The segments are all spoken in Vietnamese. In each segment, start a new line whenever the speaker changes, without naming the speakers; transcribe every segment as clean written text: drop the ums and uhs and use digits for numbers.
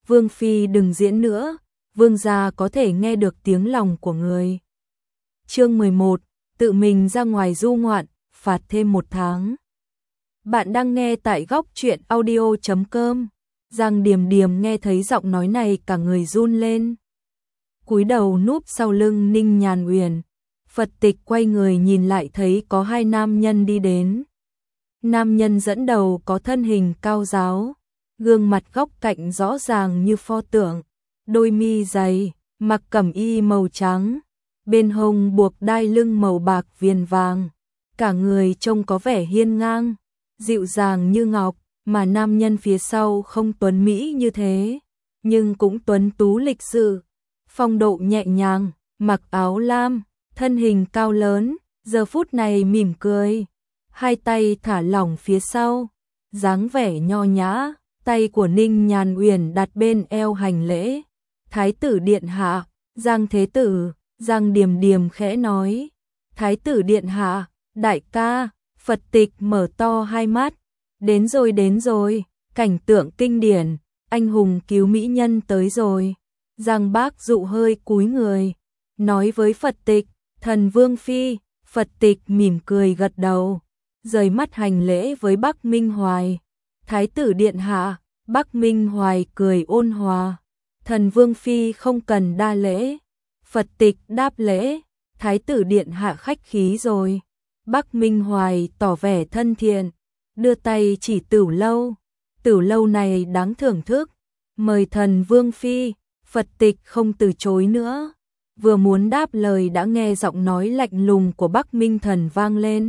Vương phi đừng diễn nữa, vương gia có thể nghe được tiếng lòng của người. Chương 11, tự mình ra ngoài du ngoạn, phạt thêm 1 tháng. Bạn đang nghe tại góc truyện audio.com. Giang Điềm Điềm nghe thấy giọng nói này cả người run lên. Cúi đầu núp sau lưng Ninh Nhàn Uyển. Phật Tịch quay người nhìn lại thấy có 2 nam nhân đi đến. Nam nhân dẫn đầu có thân hình cao ráo, gương mặt góc cạnh rõ ràng như pho tượng, đôi mi dày, mặc cẩm y màu trắng, bên hông buộc đai lưng màu bạc viền vàng, cả người trông có vẻ hiên ngang, dịu dàng như ngọc, mà nam nhân phía sau không tuấn mỹ như thế, nhưng cũng tuấn tú lịch sự, phong độ nhẹ nhàng, mặc áo lam, thân hình cao lớn, giờ phút này mỉm cười, 2 tay thả lỏng phía sau, dáng vẻ nho nhã, tay của Ninh Nhàn Uyển đặt bên eo hành lễ. Thái tử điện hạ, Giang Thế Tử, Giang Điềm Điềm khẽ nói. Thái tử điện hạ, đại ca. Phật Tịch mở to 2 mắt. Đến rồi, cảnh tượng kinh điển, anh hùng cứu mỹ nhân tới rồi. Giang Bác Dụ hơi cúi người, nói với Phật Tịch, thần vương phi. Phật Tịch mỉm cười gật đầu, rời mắt hành lễ với Bắc Minh Hoài. Thái tử điện hạ. Bắc Minh Hoài cười ôn hòa, thần vương phi không cần đa lễ. Phật Tịch đáp lễ, thái tử điện hạ khách khí rồi. Bắc Minh Hoài tỏ vẻ thân thiện, đưa tay chỉ Tửu lâu này đáng thưởng thức, mời thần vương phi. Phật Tịch không từ chối nữa, vừa muốn đáp lời đã nghe giọng nói lạnh lùng của Bắc Minh Thần vang lên.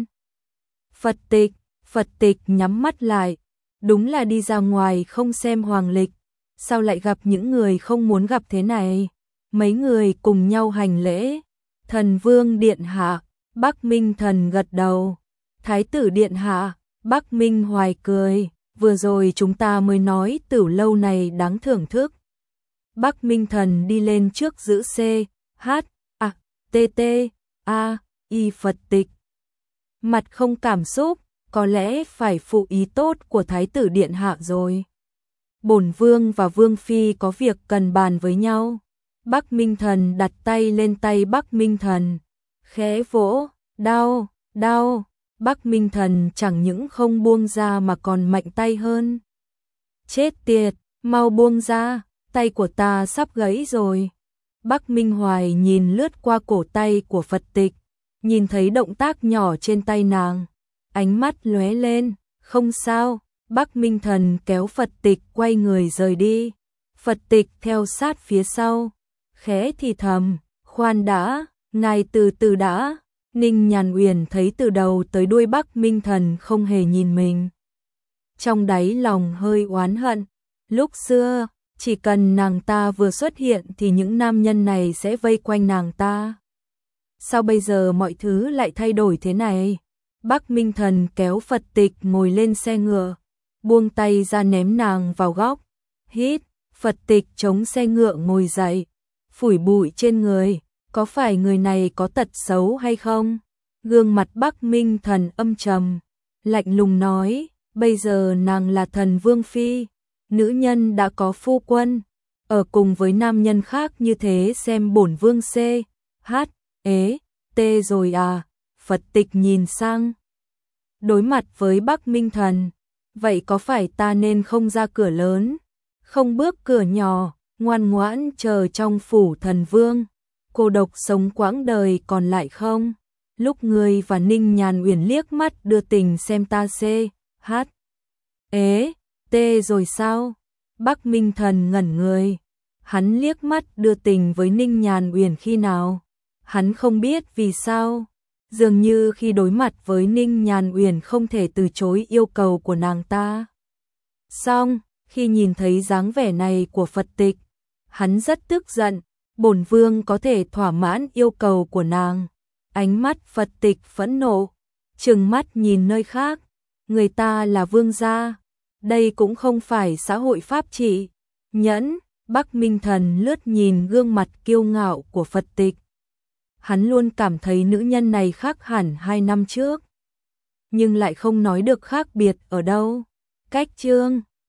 Phật Tịch nhắm mắt lại. Đúng là đi ra ngoài không xem hoàng lịch, sao lại gặp những người không muốn gặp thế này. Mấy người cùng nhau hành lễ. Thần vương điện hạ. Bắc Minh Thần gật đầu. Thái tử điện hạ. Bắc Minh Hoài cười, vừa rồi chúng ta mới nói Tửu lâu này đáng thưởng thức. Bắc Minh Thần đi lên trước giữ C, H, A, T, T, A, I Phật Tịch. Mặt không cảm xúc, có lẽ phải phụ ý tốt của thái tử điện hạ rồi. Bổn vương và vương phi có việc cần bàn với nhau. Bắc Minh Thần đặt tay lên tay Bắc Minh Thần, khẽ vỗ, đau. Bắc Minh Thần chẳng những không buông ra mà còn mạnh tay hơn. Chết tiệt, mau buông ra, tay của ta sắp gãy rồi. Bắc Minh Hoài nhìn lướt qua cổ tay của Phật Tịch, nhìn thấy động tác nhỏ trên tay nàng. Ánh mắt lóe lên, không sao. Bắc Minh Thần kéo Phật Tịch quay người rời đi. Phật Tịch theo sát phía sau, khẽ thì thầm, khoan đã, ngài từ từ đã. Ninh Nhàn Uyển thấy từ đầu tới đuôi Bắc Minh Thần không hề nhìn mình, trong đáy lòng hơi oán hận. Lúc xưa, chỉ cần nàng ta vừa xuất hiện thì những nam nhân này sẽ vây quanh nàng ta. Sao bây giờ mọi thứ lại thay đổi thế này? Bắc Minh Thần kéo Phật Tịch ngồi lên xe ngựa, buông tay ra ném nàng vào góc. Hít, Phật Tịch chống xe ngựa ngồi dậy, phủi bụi trên người, có phải người này có tật xấu hay không? Gương mặt Bắc Minh Thần âm trầm, lạnh lùng nói, bây giờ nàng là thần vương phi, nữ nhân đã có phu quân, ở cùng với nam nhân khác như thế xem bổn vương C, H, ế, T rồi à? Phật Tịch nhìn sang, đối mặt với Bắc Minh Thần, vậy có phải ta nên không ra cửa lớn, không bước cửa nhỏ, ngoan ngoãn chờ trong phủ thần vương, cô độc sống quãng đời còn lại không? Lúc ngươi và Ninh Nhàn Uyển liếc mắt đưa tình xem ta C, H, ế, T rồi sao? Bắc Minh Thần ngẩn người, hắn liếc mắt đưa tình với Ninh Nhàn Uyển khi nào? Hắn không biết vì sao. Dường như khi đối mặt với Ninh Nhàn Uyển không thể từ chối yêu cầu của nàng ta. Xong, khi nhìn thấy dáng vẻ này của Phật Tịch, hắn rất tức giận, bổn vương có thể thỏa mãn yêu cầu của nàng. Ánh mắt Phật Tịch phẫn nộ, trừng mắt nhìn nơi khác, người ta là vương gia, đây cũng không phải xã hội pháp trị. Nhẫn, Bắc Minh Thần lướt nhìn gương mặt kiêu ngạo của Phật Tịch. Hắn luôn cảm thấy nữ nhân này khác hẳn 2 năm trước, nhưng lại không nói được khác biệt ở đâu. Cách chương